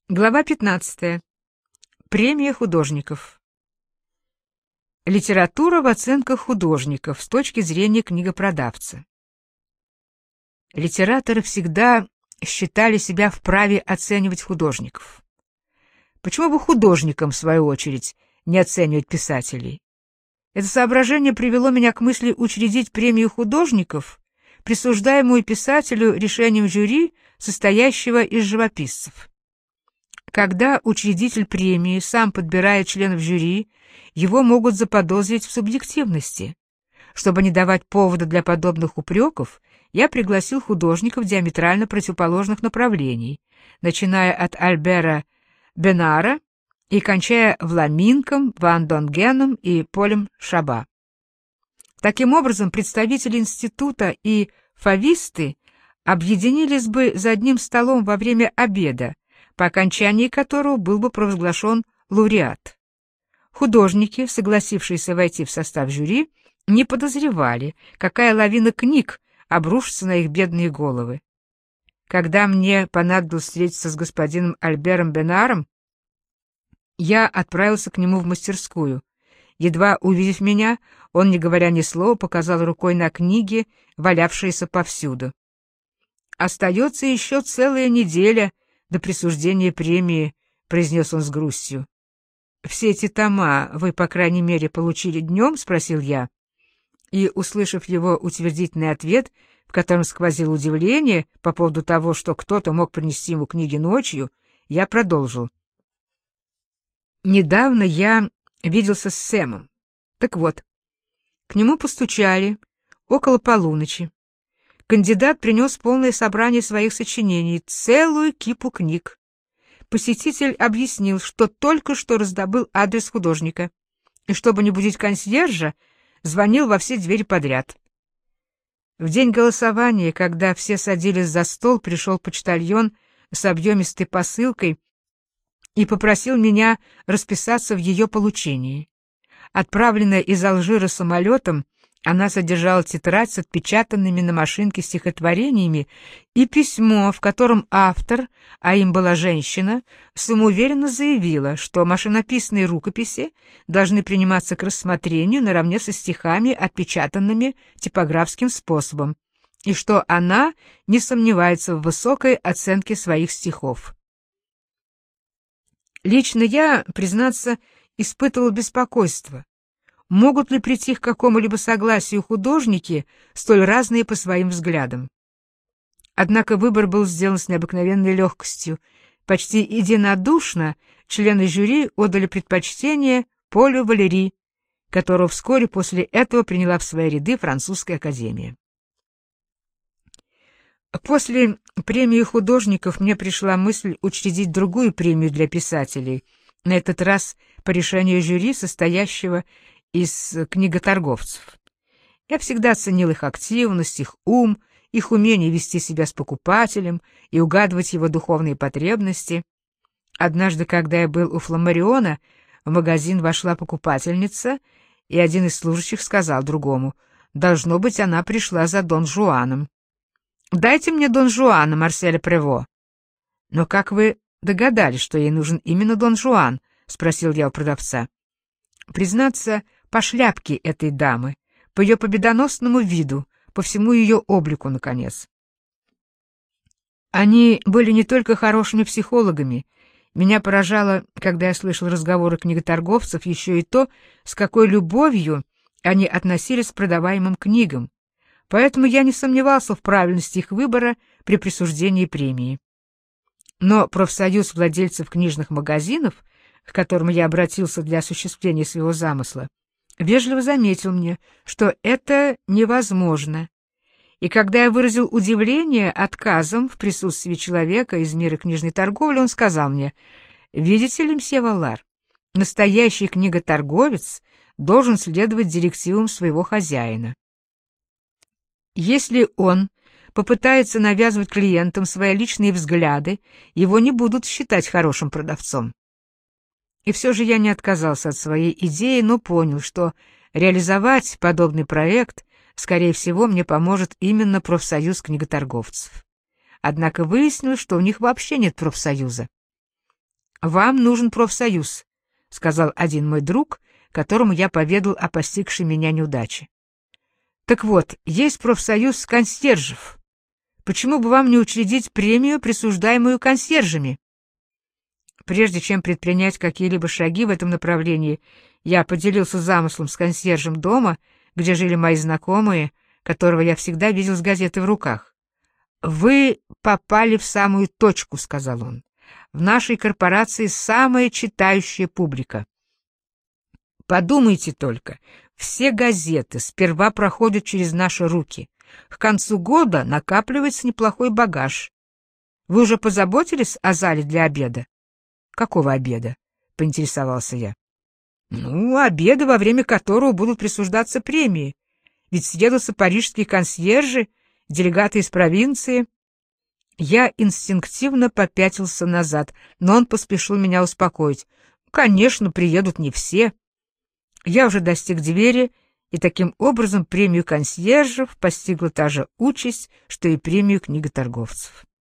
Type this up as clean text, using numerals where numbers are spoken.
Глава 15. Премия художников. Литература в оценках художников с точки зрения книгопродавца. Литераторы всегда считали себя вправе оценивать художников. Почему бы художникам, в свою очередь, не оценивать писателей? Это соображение привело меня к мысли учредить премию художников, присуждаемую писателю решением жюри, состоящего из живописцев. Когда учредитель премии сам подбирает членов жюри, его могут заподозрить в субъективности. Чтобы не давать повода для подобных упреков, я пригласил художников диаметрально противоположных направлений, начиная от Альбера Бенара и кончая Вламинком, Ван Донгеном и Полем Шаба. Таким образом, представители института и фависты объединились бы за одним столом во время обеда, по окончании которого был бы провозглашен лауреат. Художники, согласившиеся войти в состав жюри, не подозревали, какая лавина книг обрушится на их бедные головы. Когда мне понадобилось встретиться с господином Альбером Бенаром, я отправился к нему в мастерскую. Едва увидев меня, он, не говоря ни слова, показал рукой на книги, валявшиеся повсюду. «Остается еще целая неделя до присуждения премии», — произнес он с грустью. «Все эти тома вы, по крайней мере, получили днем?» — спросил я. И, услышав его утвердительный ответ, в котором сквозило удивление по поводу того, что кто-то мог принести ему книги ночью, я продолжил. «Недавно я виделся с Сэмом. Так вот, к нему постучали около полуночи. Кандидат принес полное собрание своих сочинений, целую кипу книг. Посетитель объяснил, что только что раздобыл адрес художника, и, чтобы не будить консьержа, звонил во все двери подряд. В день голосования, когда все садились за стол, пришел почтальон с объемистой посылкой и попросил меня расписаться в ее получении. Отправленная из Алжира самолетом, она содержала тетрадь с отпечатанными на машинке стихотворениями и письмо, в котором автор, а им была женщина, самоуверенно заявила, что машинописные рукописи должны приниматься к рассмотрению наравне со стихами, отпечатанными типографским способом, и что она не сомневается в высокой оценке своих стихов. Лично я, признаться, испытывал беспокойство. Могут ли прийти к какому-либо согласию художники, столь разные по своим взглядам? Однако выбор был сделан с необыкновенной легкостью. Почти единодушно члены жюри отдали предпочтение Полю Валери, которого вскоре после этого приняла в свои ряды Французская академия. После премии художников мне пришла мысль учредить другую премию для писателей, на этот раз по решению жюри, состоящего из книготорговцев. Я всегда ценил их активность, их ум, их умение вести себя с покупателем и угадывать его духовные потребности. Однажды, когда я был у Фламариона, в магазин вошла покупательница, и один из служащих сказал другому: «Должно быть, она пришла за Дон Жуаном». «Дайте мне Дон Жуана, Марселя Прево». «Но как вы догадались, что ей нужен именно Дон Жуан?» — спросил я у продавца. Признаться, по шляпке этой дамы, по ее победоносному виду, по всему ее облику, наконец. Они были не только хорошими психологами. Меня поражало, когда я слышал разговоры книготорговцев, еще и то, с какой любовью они относились к продаваемым книгам. Поэтому я не сомневался в правильности их выбора при присуждении премии. Но профсоюз владельцев книжных магазинов, к которому я обратился для осуществления своего замысла, вежливо заметил мне, что это невозможно. И когда я выразил удивление отказом в присутствии человека из мира книжной торговли, он сказал мне: «Видите ли, мсье Валлар, настоящий книготорговец должен следовать директивам своего хозяина. Если он попытается навязывать клиентам свои личные взгляды, его не будут считать хорошим продавцом». И все же я не отказался от своей идеи, но понял, что реализовать подобный проект, скорее всего, мне поможет именно профсоюз книготорговцев. Однако выяснилось, что у них вообще нет профсоюза. «Вам нужен профсоюз», — сказал один мой друг, которому я поведал о постигшей меня неудаче. «Так вот, есть профсоюз консьержев. Почему бы вам не учредить премию, присуждаемую консьержами?» Прежде чем предпринять какие-либо шаги в этом направлении, я поделился замыслом с консьержем дома, где жили мои знакомые, которого я всегда видел с газетой в руках. «Вы попали в самую точку», — сказал он. «В нашей корпорации самая читающая публика. Подумайте только, все газеты сперва проходят через наши руки. К концу года накапливается неплохой багаж. Вы уже позаботились о зале для обеда?» «Какого обеда?» — поинтересовался я. «Ну, обеда, во время которого будут присуждаться премии. Ведь съедутся парижские консьержи, делегаты из провинции». Я инстинктивно попятился назад, но он поспешил меня успокоить. «Конечно, приедут не все». Я уже достиг двери, и таким образом премию консьержев постигла та же участь, что и премию книготорговцев.